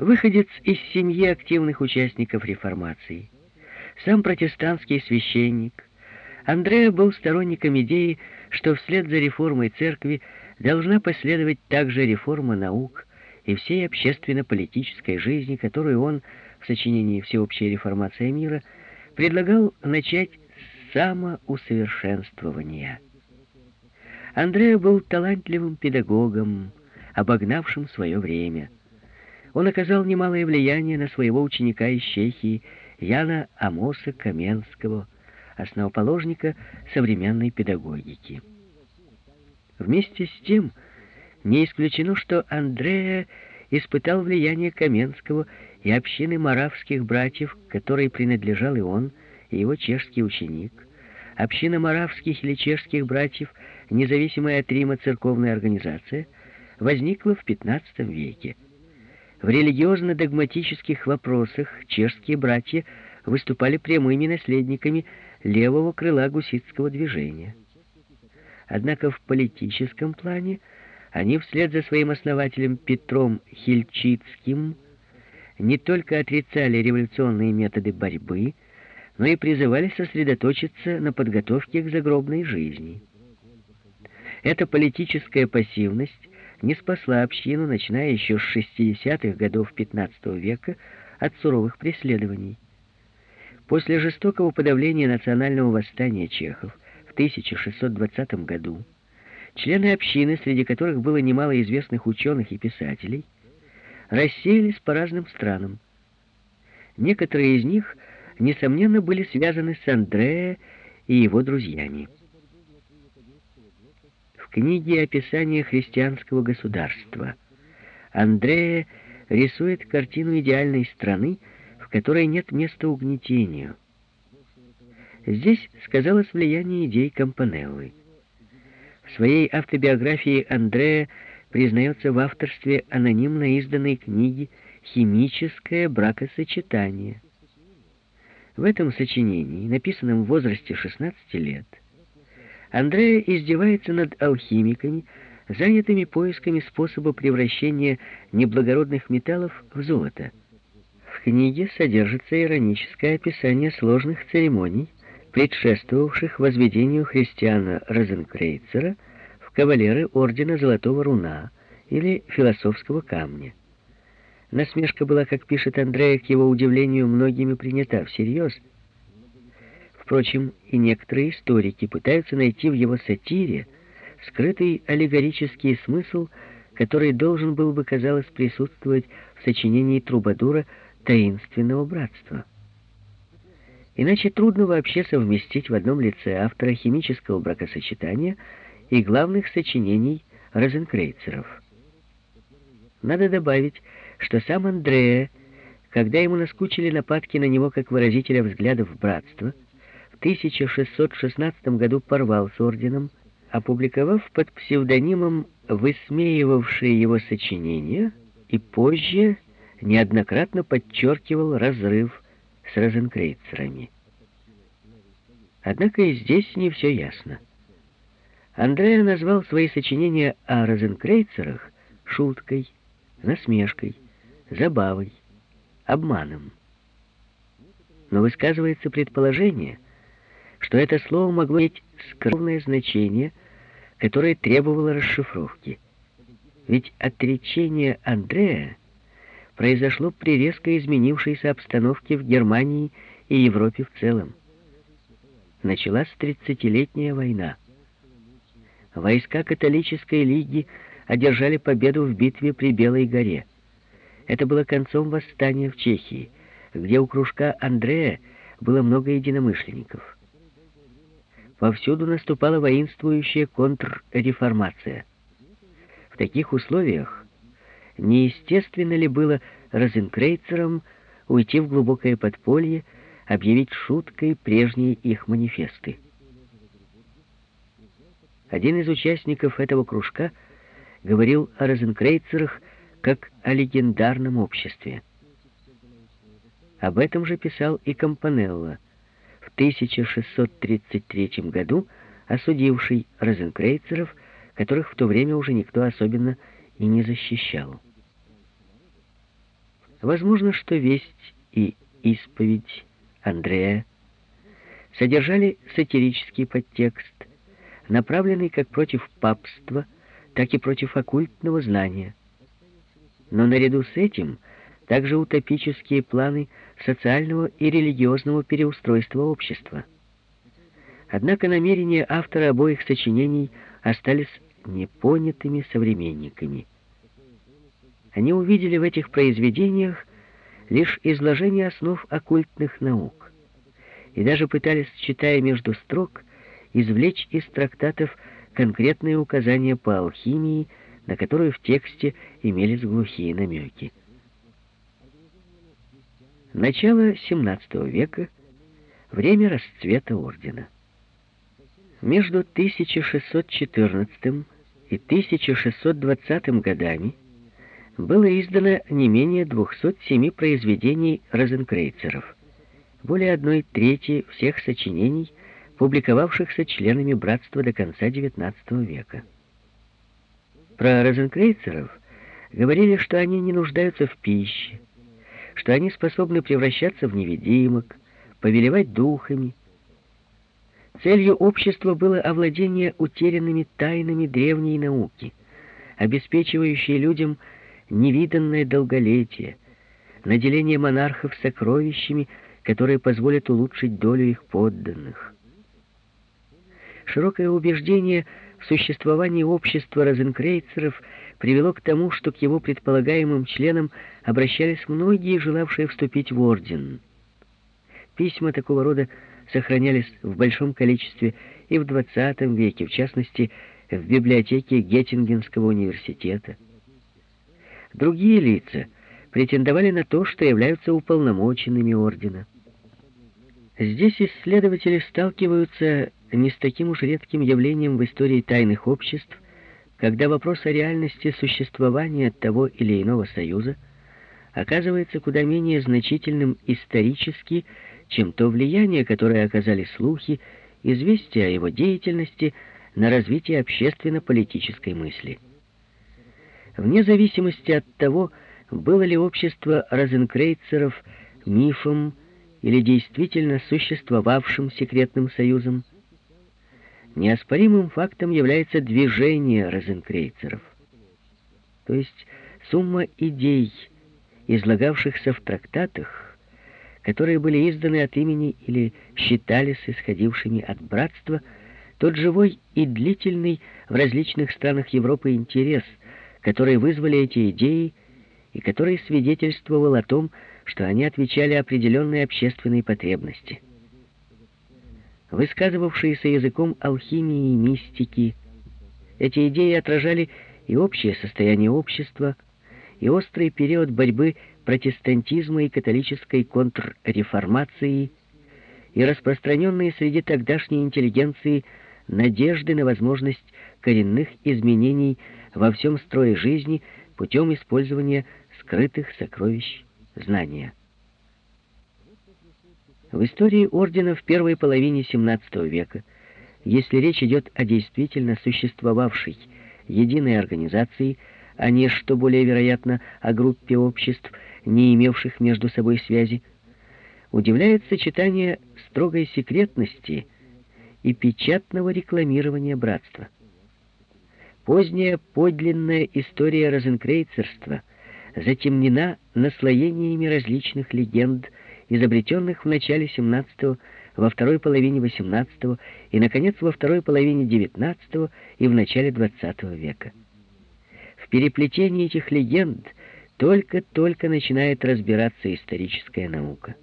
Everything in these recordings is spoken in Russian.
Выходец из семьи активных участников реформации, сам протестантский священник, Андреа был сторонником идеи, что вслед за реформой церкви должна последовать также реформа наук и всей общественно-политической жизни, которую он в сочинении «Всеобщая реформация мира» предлагал начать с самоусовершенствования. Андреа был талантливым педагогом, обогнавшим свое время. Он оказал немалое влияние на своего ученика из Чехии Яна Амоса Каменского, основоположника современной педагогики. Вместе с тем, не исключено, что Андреа испытал влияние Каменского и общины моравских братьев, к которой принадлежал и он, и его чешский ученик. Община моравских или чешских братьев, независимая от Рима церковная организация, возникла в XV веке. В религиозно-догматических вопросах чешские братья выступали прямыми наследниками левого крыла гуситского движения. Однако в политическом плане они вслед за своим основателем Петром Хильчицким не только отрицали революционные методы борьбы, но и призывали сосредоточиться на подготовке к загробной жизни. Эта политическая пассивность не спасла общину, начиная еще с 60-х годов XV века, от суровых преследований. После жестокого подавления национального восстания чехов в 1620 году члены общины, среди которых было немало известных ученых и писателей, рассеялись по разным странам. Некоторые из них, несомненно, были связаны с Андреа и его друзьями. В книге «Описание христианского государства» Андреа рисует картину идеальной страны, в которой нет места угнетению. Здесь сказалось влияние идей Кампанеллы. В своей автобиографии Андреа признается в авторстве анонимно изданной книги «Химическое бракосочетание». В этом сочинении, написанном в возрасте 16 лет, Андреа издевается над алхимиками, занятыми поисками способа превращения неблагородных металлов в золото. В книге содержится ироническое описание сложных церемоний, предшествовавших возведению христиана Розенкрейцера в кавалеры ордена Золотого Руна или философского камня. Насмешка была, как пишет Андреа, к его удивлению, многими принята всерьез. Впрочем, и некоторые историки пытаются найти в его сатире скрытый аллегорический смысл, который должен был бы, казалось, присутствовать в сочинении Трубадура «Таинственного братства». Иначе трудно вообще совместить в одном лице автора химического бракосочетания и главных сочинений розенкрейцеров. Надо добавить, что сам Андреа, когда ему наскучили нападки на него как выразителя взглядов братства, в 1616 году порвал с орденом, опубликовав под псевдонимом высмеивавшие его сочинения, и позже неоднократно подчеркивал разрыв с розенкрейцерами. Однако и здесь не все ясно. Андреа назвал свои сочинения о розенкрейцерах шуткой, насмешкой, забавой, обманом. Но высказывается предположение, что это слово могло иметь скрытое значение, которое требовало расшифровки. Ведь отречение Андреа произошло при резко изменившейся обстановке в Германии и Европе в целом. Началась 30-летняя война. Войска католической лиги одержали победу в битве при Белой горе. Это было концом восстания в Чехии, где у кружка Андреа было много единомышленников. Повсюду наступала воинствующая контрреформация. В таких условиях неестественно ли было розенкрейцерам уйти в глубокое подполье, объявить шуткой прежние их манифесты? Один из участников этого кружка говорил о розенкрейцерах как о легендарном обществе. Об этом же писал и Кампанелла, в 1633 году осудивший розенкрейцеров, которых в то время уже никто особенно и не защищал. Возможно, что «Весть» и «Исповедь» Андрея содержали сатирический подтекст, направленный как против папства, так и против оккультного знания. Но наряду с этим также утопические планы социального и религиозного переустройства общества. Однако намерения автора обоих сочинений остались непонятыми современниками. Они увидели в этих произведениях лишь изложение основ оккультных наук и даже пытались, читая между строк, извлечь из трактатов конкретные указания по алхимии, на которые в тексте имелись глухие намеки. Начало XVII века — время расцвета ордена. Между 1614 и 1620 годами было издано не менее 207 произведений розенкрейцеров, более 1/3 всех сочинений, публиковавшихся членами братства до конца XIX века. Про розенкрейцеров говорили, что они не нуждаются в пище, что они способны превращаться в невидимок, повелевать духами. Целью общества было овладение утерянными тайнами древней науки, обеспечивающей людям невиданное долголетие, наделение монархов сокровищами, которые позволят улучшить долю их подданных. Широкое убеждение в существовании общества розенкрейцеров привело к тому, что к его предполагаемым членам обращались многие, желавшие вступить в орден. Письма такого рода сохранялись в большом количестве и в XX веке, в частности, в библиотеке Геттингенского университета. Другие лица претендовали на то, что являются уполномоченными ордена. Здесь исследователи сталкиваются не с таким уж редким явлением в истории тайных обществ, когда вопрос о реальности существования того или иного союза оказывается куда менее значительным исторически, чем то влияние, которое оказали слухи, известия о его деятельности на развитие общественно-политической мысли. Вне зависимости от того, было ли общество розенкрейцеров мифом или действительно существовавшим секретным союзом, неоспоримым фактом является движение розенкрейцеров, то есть сумма идей, излагавшихся в трактатах, которые были изданы от имени или считались исходившими от братства, тот живой и длительный в различных странах Европы интерес, который вызвали эти идеи и который свидетельствовал о том, что они отвечали определенной общественной потребности. Высказывавшиеся языком алхимии и мистики, эти идеи отражали и общее состояние общества, и острый период борьбы протестантизма и католической контрреформации, и распространенные среди тогдашней интеллигенции надежды на возможность коренных изменений во всем строе жизни путем использования скрытых сокровищ знания. В истории ордена в первой половине XVII века, если речь идет о действительно существовавшей единой организации, а не, что более вероятно, о группе обществ, не имевших между собой связи, удивляет сочетание строгой секретности и печатного рекламирования братства. Поздняя подлинная история розенкрейцерства затемнена наслоениями различных легенд, изобретенных в начале XVII, во второй половине XVIII и, наконец, во второй половине XIX и в начале XX века. В переплетении этих легенд только-только начинает разбираться историческая наука.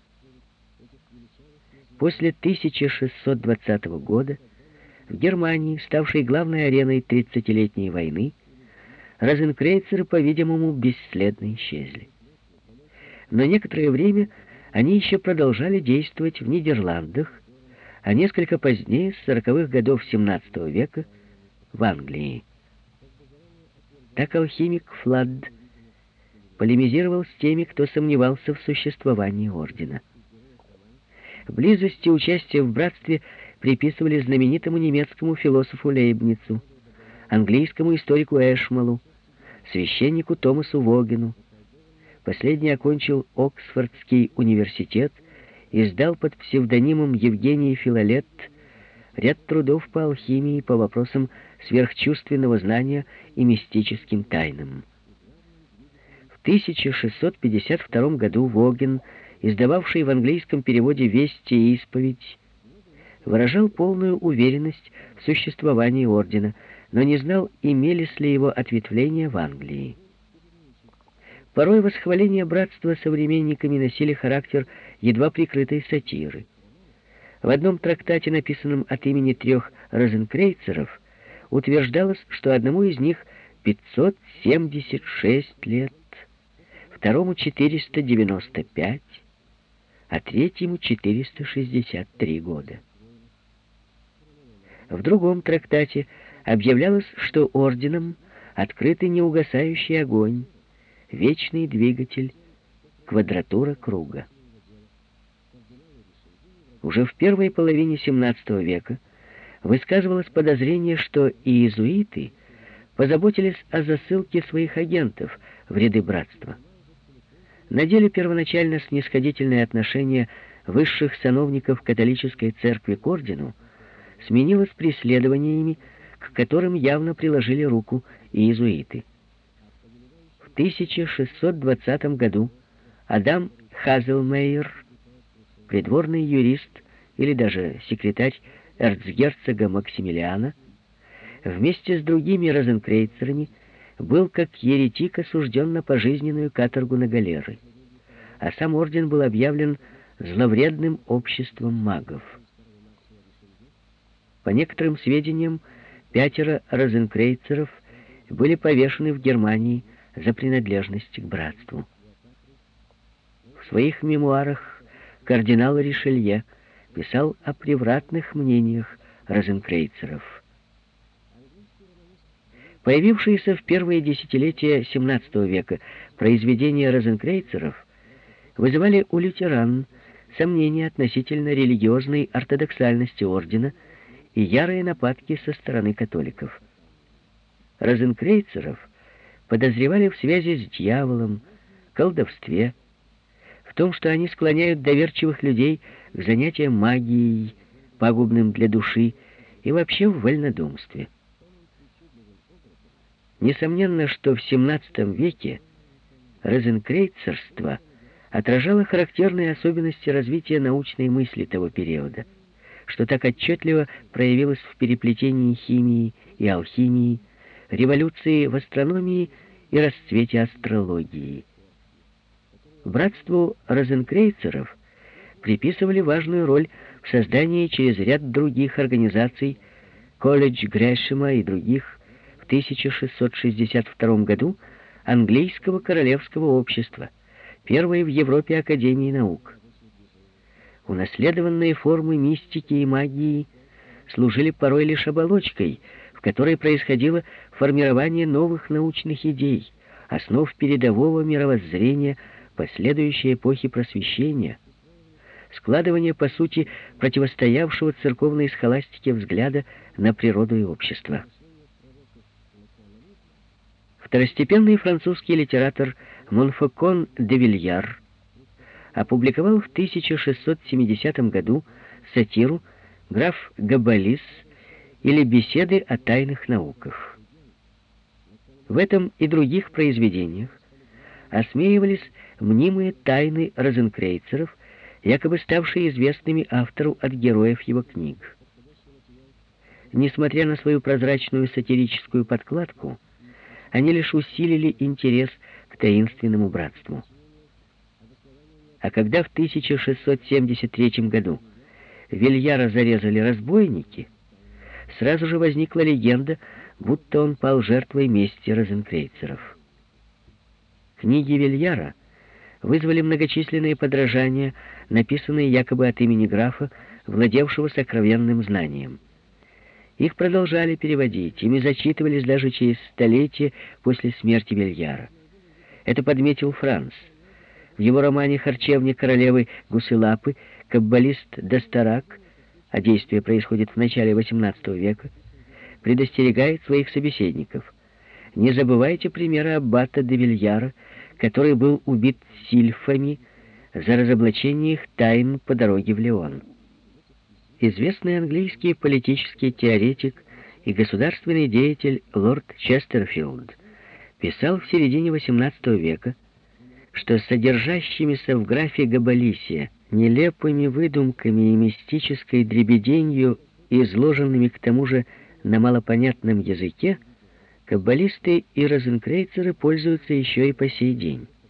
После 1620 года в Германии, ставшей главной ареной 30-летней войны, розенкрейцеры, по-видимому, бесследно исчезли. Но некоторое время они еще продолжали действовать в Нидерландах, а несколько позднее, с 40-х годов XVII века, в Англии. Так алхимик Фладд полемизировал с теми, кто сомневался в существовании ордена. Близость и участие в братстве приписывали знаменитому немецкому философу Лейбницу, английскому историку Эшмалу, священнику Томасу Вогену, Последний окончил Оксфордский университет и издал под псевдонимом Евгений Филолет ряд трудов по алхимии, по вопросам сверхчувственного знания и мистическим тайнам. В 1652 году Воген, издававший в английском переводе «Вести и исповедь», выражал полную уверенность в существовании ордена, но не знал, имелись ли его ответвления в Англии. Порой восхваления братства современниками носили характер едва прикрытой сатиры. В одном трактате, написанном от имени 3 розенкрейцеров, утверждалось, что одному из них 576 лет, второму 495, а третьему 463 года. В другом трактате объявлялось, что орденом открытый неугасающий огонь, вечный двигатель, квадратура круга. Уже в первой половине XVII века высказывалось подозрение, что иезуиты позаботились о засылке своих агентов в ряды братства. На деле первоначально снисходительное отношение высших сановников католической церкви к ордену сменилось преследованиями, к которым явно приложили руку иезуиты. В 1620 году Адам Хазелмейер, придворный юрист или даже секретарь эрцгерцога Максимилиана, вместе с другими розенкрейцерами был как еретик осужден на пожизненную каторгу на галеры, а сам орден был объявлен зловредным обществом магов. По некоторым сведениям, 5 розенкрейцеров были повешены в Германии за принадлежность к братству. В своих мемуарах кардинал Ришелье писал о превратных мнениях розенкрейцеров. Появившиеся в первые десятилетия XVII века произведения розенкрейцеров вызывали у лютеран сомнения относительно религиозной ортодоксальности ордена и ярые нападки со стороны католиков. Розенкрейцеров подозревали в связи с дьяволом, колдовстве, в том, что они склоняют доверчивых людей к занятиям магией, пагубным для души, и вообще в вольнодумстве. Несомненно, что в XVII веке розенкрейцерство отражало характерные особенности развития научной мысли того периода, что так отчетливо проявилось в переплетении химии и алхимии, революции в астрономии и расцвете астрологии. Братству розенкрейцеров приписывали важную роль в создании через ряд других организаций, колледж Грэшема и других, в 1662 году английского королевского общества, первой в Европе академии наук. Унаследованные формы мистики и магии служили порой лишь оболочкой, в которой происходило формирование новых научных идей, основ передового мировоззрения последующей эпохи Просвещения, складывание, по сути, противостоявшего церковной схоластике взгляда на природу и общество. Второстепенный французский литератор Монфокон де Вильяр опубликовал в 1670 году сатиру «Граф Габалис» или «Беседы о тайных науках». В этом и других произведениях осмеивались мнимые тайны розенкрейцеров, якобы ставшие известными автору от героев его книг. Несмотря на свою прозрачную сатирическую подкладку, они лишь усилили интерес к таинственному братству. А когда в 1673 году Вильяра зарезали разбойники, сразу же возникла легенда, будто он пал жертвой мести розенкрейцеров. Книги Вильяра вызвали многочисленные подражания, написанные якобы от имени графа, владевшего сокровенным знанием. Их продолжали переводить, ими зачитывались даже через столетия после смерти Вильяра. Это подметил Франц. В его романе «Харчевня королевы Гусылапы» каббалист Дастарак, а действие происходит в начале XVIII века, предостерегает своих собеседников: не забывайте примера аббата де Вильяра, который был убит сильфами за разоблачение их тайн по дороге в Леон. Известный английский политический теоретик и государственный деятель лорд Честерфилд писал в середине XVIII века, что содержащимися в графе Габалисия нелепыми выдумками и мистической дребеденью, изложенными к тому же на малопонятном языке, каббалисты и розенкрейцеры пользуются еще и по сей день.